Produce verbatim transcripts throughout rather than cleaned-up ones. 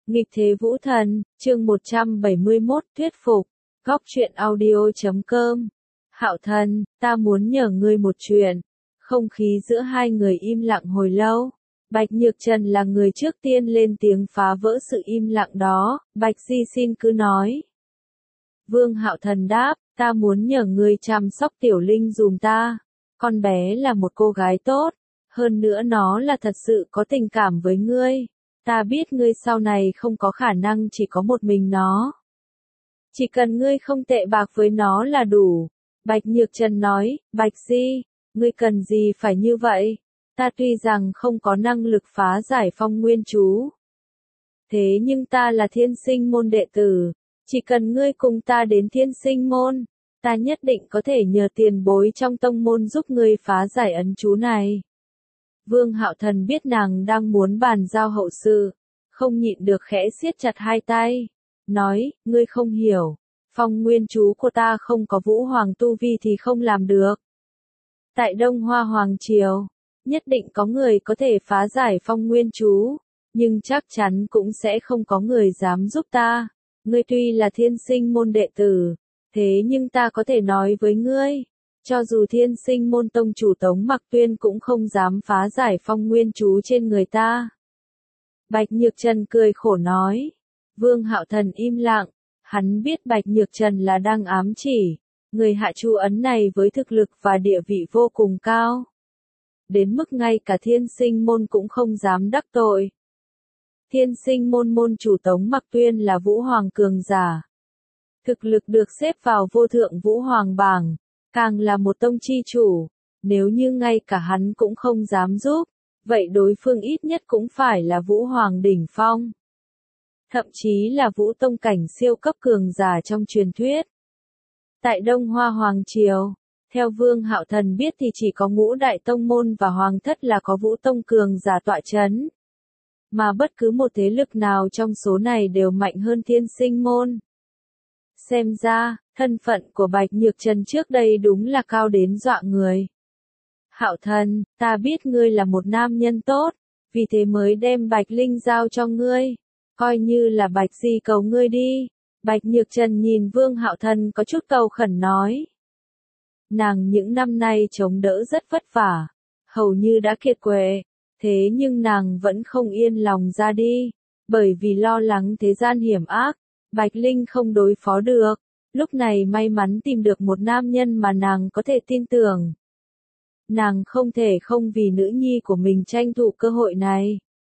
Nghịch thế vũ thần, chương một trăm bảy mươi mốt, thuyết phục, góc truyện audio chấm com. Hạo Thần, ta muốn nhờ ngươi một chuyện. Không khí giữa hai người im lặng hồi lâu. Bạch Nhược Trần là người trước tiên lên tiếng phá vỡ sự im lặng đó, Bạch Di xin cứ nói. Vương Hạo Thần đáp, ta muốn nhờ ngươi chăm sóc Tiểu Linh dùm ta. Con bé là một cô gái tốt, hơn nữa nó là thật sự có tình cảm với ngươi. Ta biết ngươi sau này không có khả năng chỉ có một mình nó. Chỉ cần ngươi không tệ bạc với nó là đủ. Bạch Nhược Trần nói, Bạch Di, ngươi cần gì phải như vậy? Ta tuy rằng không có năng lực phá giải phong nguyên chú. Thế nhưng ta là thiên sinh môn đệ tử. Chỉ cần ngươi cùng ta đến thiên sinh môn, ta nhất định có thể nhờ tiền bối trong tông môn giúp ngươi phá giải ấn chú này. Vương Hạo Thần biết nàng đang muốn bàn giao hậu sự, không nhịn được khẽ siết chặt hai tay, nói, ngươi không hiểu, phong nguyên chú của ta không có vũ hoàng tu vi thì không làm được. Tại Đông Hoa Hoàng Triều, nhất định có người có thể phá giải phong nguyên chú, nhưng chắc chắn cũng sẽ không có người dám giúp ta. Ngươi tuy là thiên sinh môn đệ tử, thế nhưng ta có thể nói với ngươi, cho dù thiên sinh môn tông chủ Tống Mặc Tuyên cũng không dám phá giải phong nguyên chú trên người ta. Bạch Nhược Trần cười khổ nói. Vương Hạo Thần im lặng, hắn biết Bạch Nhược Trần là đang ám chỉ, người hạ chú ấn này với thực lực và địa vị vô cùng cao. Đến mức ngay cả thiên sinh môn cũng không dám đắc tội. Thiên sinh môn môn chủ Tống Mặc Tuyên là Vũ Hoàng cường giả. Thực lực được xếp vào vô thượng Vũ Hoàng bảng, càng là một tông chi chủ. Nếu như ngay cả hắn cũng không dám giúp, vậy đối phương ít nhất cũng phải là Vũ Hoàng đỉnh phong. Thậm chí là Vũ Tông cảnh siêu cấp cường giả trong truyền thuyết. Tại Đông Hoa Hoàng Triều, theo Vương Hạo Thần biết thì chỉ có ngũ đại tông môn và hoàng thất là có Vũ Tông cường giả tọa chấn. Mà bất cứ một thế lực nào trong số này đều mạnh hơn thiên sinh môn. Xem ra, thân phận của Bạch Nhược Trần trước đây đúng là cao đến dọa người. Hạo Thần, ta biết ngươi là một nam nhân tốt, vì thế mới đem Bạch Linh giao cho ngươi. Coi như là Bạch Di cầu ngươi đi. Bạch Nhược Trần nhìn Vương Hạo Thần có chút cầu khẩn nói. Nàng những năm nay chống đỡ rất vất vả, hầu như đã kiệt quệ. Thế nhưng nàng vẫn không yên lòng ra đi, bởi vì lo lắng thế gian hiểm ác, Bạch Linh không đối phó được. Lúc này may mắn tìm được một nam nhân mà nàng có thể tin tưởng. Nàng không thể không vì nữ nhi của mình tranh thủ cơ hội này.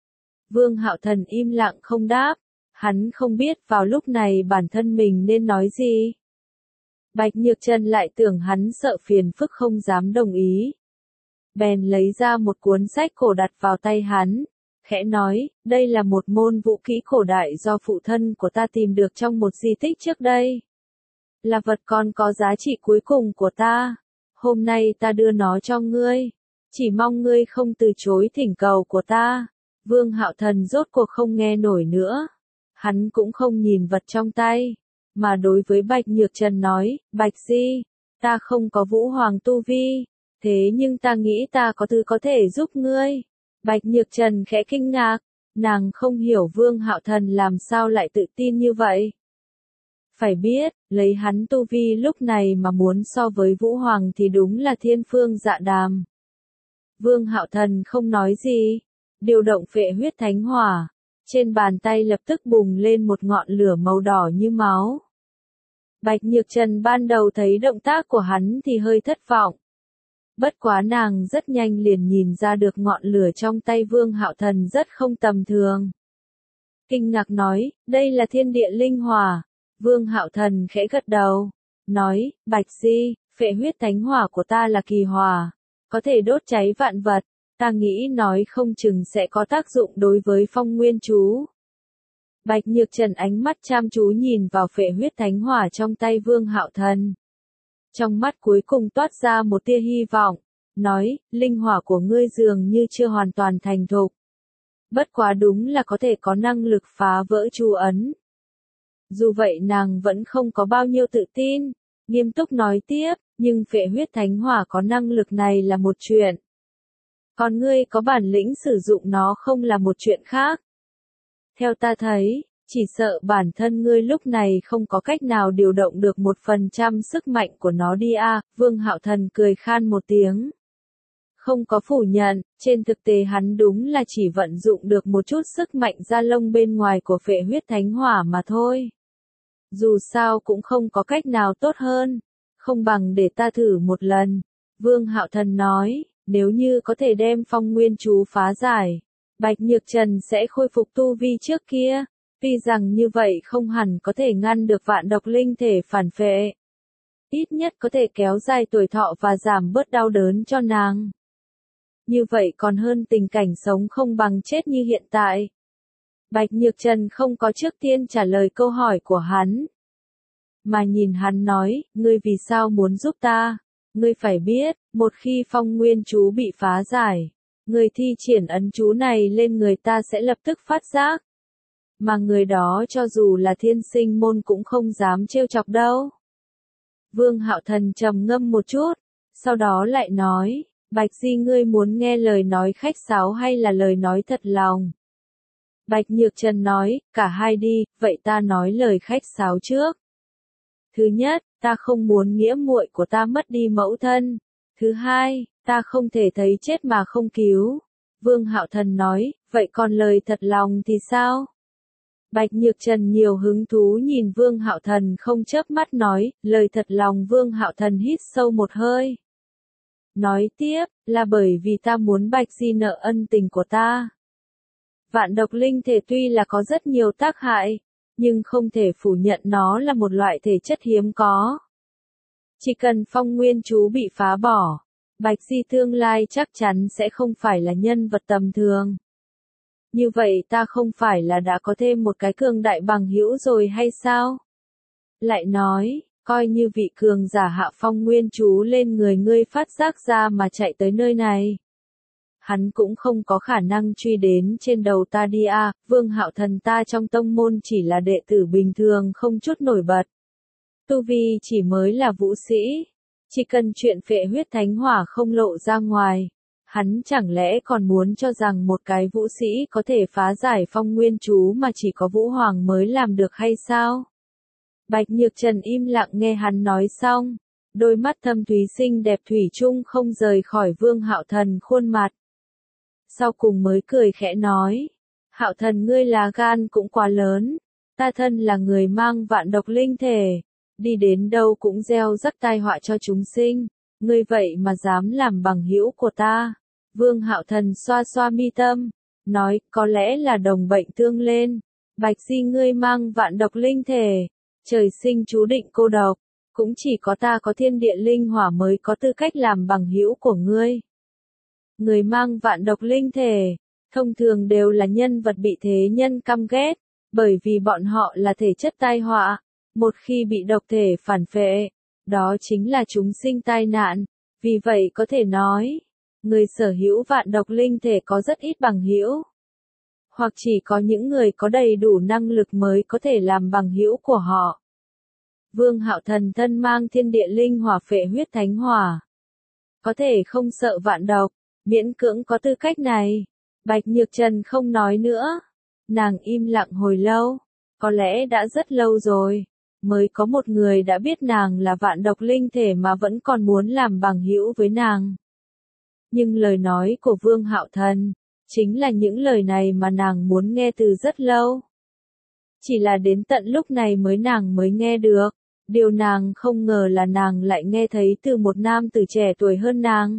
Vương Hạo Thần im lặng không đáp, hắn không biết vào lúc này bản thân mình nên nói gì. Bạch Nhược Trần lại tưởng hắn sợ phiền phức không dám đồng ý. Bèn lấy ra một cuốn sách cổ đặt vào tay hắn, khẽ nói, đây là một môn vũ kỹ cổ đại do phụ thân của ta tìm được trong một di tích trước đây. Là vật còn có giá trị cuối cùng của ta, hôm nay ta đưa nó cho ngươi, chỉ mong ngươi không từ chối thỉnh cầu của ta. Vương Hạo Thần rốt cuộc không nghe nổi nữa, hắn cũng không nhìn vật trong tay, mà đối với Bạch Nhược Trần nói, Bạch Di, ta không có vũ hoàng tu vi. Thế nhưng ta nghĩ ta có thứ có thể giúp ngươi. Bạch Nhược Trần khẽ kinh ngạc, nàng không hiểu Vương Hạo Thần làm sao lại tự tin như vậy. Phải biết, lấy hắn tu vi lúc này mà muốn so với Vũ Hoàng thì đúng là thiên phương dạ đàm. Vương Hạo Thần không nói gì, điều động phệ huyết thánh hỏa, trên bàn tay lập tức bùng lên một ngọn lửa màu đỏ như máu. Bạch Nhược Trần ban đầu thấy động tác của hắn thì hơi thất vọng. Bất quá nàng rất nhanh liền nhìn ra được ngọn lửa trong tay Vương Hạo Thần rất không tầm thường. Kinh ngạc nói, đây là thiên địa linh hỏa. Vương Hạo Thần khẽ gật đầu, nói, Bạch Di, phệ huyết thánh hỏa của ta là kỳ hỏa, có thể đốt cháy vạn vật, ta nghĩ nói không chừng sẽ có tác dụng đối với phong nguyên chú. Bạch Nhược Trần ánh mắt chăm chú nhìn vào phệ huyết thánh hỏa trong tay Vương Hạo Thần. Trong mắt cuối cùng toát ra một tia hy vọng, nói, linh hỏa của ngươi dường như chưa hoàn toàn thành thục. Bất quá đúng là có thể có năng lực phá vỡ chú ấn. Dù vậy nàng vẫn không có bao nhiêu tự tin, nghiêm túc nói tiếp, nhưng phệ huyết thánh hỏa có năng lực này là một chuyện. Còn ngươi có bản lĩnh sử dụng nó không là một chuyện khác. Theo ta thấy, chỉ sợ bản thân ngươi lúc này không có cách nào điều động được một phần trăm sức mạnh của nó đi a. Vương Hạo Thần cười khan một tiếng. Không có phủ nhận, trên thực tế hắn đúng là chỉ vận dụng được một chút sức mạnh da lông bên ngoài của phệ huyết thánh hỏa mà thôi. Dù sao cũng không có cách nào tốt hơn, không bằng để ta thử một lần. Vương Hạo Thần nói, nếu như có thể đem phong nguyên chú phá giải, Bạch Nhược Trần sẽ khôi phục tu vi trước kia, tuy rằng như vậy không hẳn có thể ngăn được vạn độc linh thể phản phệ. Ít nhất có thể kéo dài tuổi thọ và giảm bớt đau đớn cho nàng. Như vậy còn hơn tình cảnh sống không bằng chết như hiện tại. Bạch Nhược Trần không có trước tiên trả lời câu hỏi của hắn, mà nhìn hắn nói, ngươi vì sao muốn giúp ta? Ngươi phải biết, một khi phong nguyên chú bị phá giải, người thi triển ấn chú này lên người ta sẽ lập tức phát giác. Mà người đó cho dù là thiên sinh môn cũng không dám trêu chọc đâu. Vương Hạo Thần trầm ngâm một chút, sau đó lại nói, Bạch Di ngươi muốn nghe lời nói khách sáo hay là lời nói thật lòng? Bạch Nhược Trần nói, cả hai đi, vậy ta nói lời khách sáo trước. Thứ nhất, ta không muốn nghĩa muội của ta mất đi mẫu thân. Thứ hai, ta không thể thấy chết mà không cứu. Vương Hạo Thần nói, vậy còn lời thật lòng thì sao? Bạch Nhược Trần nhiều hứng thú nhìn Vương Hạo Thần không chớp mắt nói, lời thật lòng. Vương Hạo Thần hít sâu một hơi. Nói tiếp, là bởi vì ta muốn Bạch Di nợ ân tình của ta. Vạn độc linh thể tuy là có rất nhiều tác hại, nhưng không thể phủ nhận nó là một loại thể chất hiếm có. Chỉ cần phong nguyên chú bị phá bỏ, Bạch Di tương lai chắc chắn sẽ không phải là nhân vật tầm thường. Như vậy ta không phải là đã có thêm một cái cường đại bằng hữu rồi hay sao? Lại nói, coi như vị cường giả hạ phong nguyên chú lên người ngươi phát giác ra mà chạy tới nơi này. Hắn cũng không có khả năng truy đến trên đầu ta đi a. Vương Hạo Thần ta trong tông môn chỉ là đệ tử bình thường không chút nổi bật. Tu vi chỉ mới là vũ sĩ. Chỉ cần chuyện phệ huyết thánh hỏa không lộ ra ngoài. Hắn chẳng lẽ còn muốn cho rằng một cái vũ sĩ có thể phá giải phong nguyên chú mà chỉ có Vũ Hoàng mới làm được hay sao? Bạch Nhược Trần im lặng nghe hắn nói xong. Đôi mắt thâm thúy xinh đẹp thủy chung không rời khỏi Vương Hạo Thần khuôn mặt. Sau cùng mới cười khẽ nói, Hạo Thần ngươi là gan cũng quá lớn, ta thân là người mang vạn độc linh thể, đi đến đâu cũng gieo rắc tai họa cho chúng sinh, ngươi vậy mà dám làm bằng hữu của ta. Vương Hạo Thần xoa xoa mi tâm, nói, có lẽ là đồng bệnh tương lên, Bạch Di ngươi mang vạn độc linh thể, trời sinh chú định cô độc, cũng chỉ có ta có thiên địa linh hỏa mới có tư cách làm bằng hữu của ngươi. Người mang vạn độc linh thể, thông thường đều là nhân vật bị thế nhân căm ghét, bởi vì bọn họ là thể chất tai họa, một khi bị độc thể phản phệ, đó chính là chúng sinh tai nạn, vì vậy có thể nói, người sở hữu vạn độc linh thể có rất ít bằng hữu, hoặc chỉ có những người có đầy đủ năng lực mới có thể làm bằng hữu của họ. Vương Hạo Thần thân mang thiên địa linh hỏa phệ huyết thánh hỏa, có thể không sợ vạn độc. Miễn cưỡng có tư cách này. Bạch Nhược Trần không nói nữa. Nàng im lặng hồi lâu. Có lẽ đã rất lâu rồi. Mới có một người đã biết nàng là vạn độc linh thể mà vẫn còn muốn làm bằng hữu với nàng. Nhưng lời nói của Vương Hạo Thần, chính là những lời này mà nàng muốn nghe từ rất lâu. Chỉ là đến tận lúc này mới nàng mới nghe được. Điều nàng không ngờ là nàng lại nghe thấy từ một nam tử trẻ tuổi hơn nàng.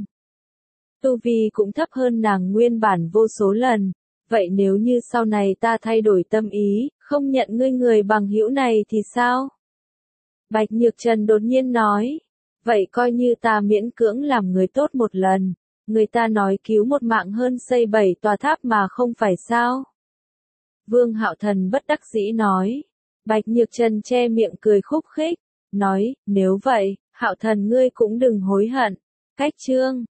Tu vi cũng thấp hơn nàng nguyên bản vô số lần, vậy nếu như sau này ta thay đổi tâm ý, không nhận ngươi người bằng hữu này thì sao? Bạch Nhược Trần đột nhiên nói, vậy coi như ta miễn cưỡng làm người tốt một lần, người ta nói cứu một mạng hơn xây bảy tòa tháp mà không phải sao? Vương Hạo Thần bất đắc dĩ nói, Bạch Nhược Trần che miệng cười khúc khích, nói, nếu vậy, Hạo Thần ngươi cũng đừng hối hận, cách chương.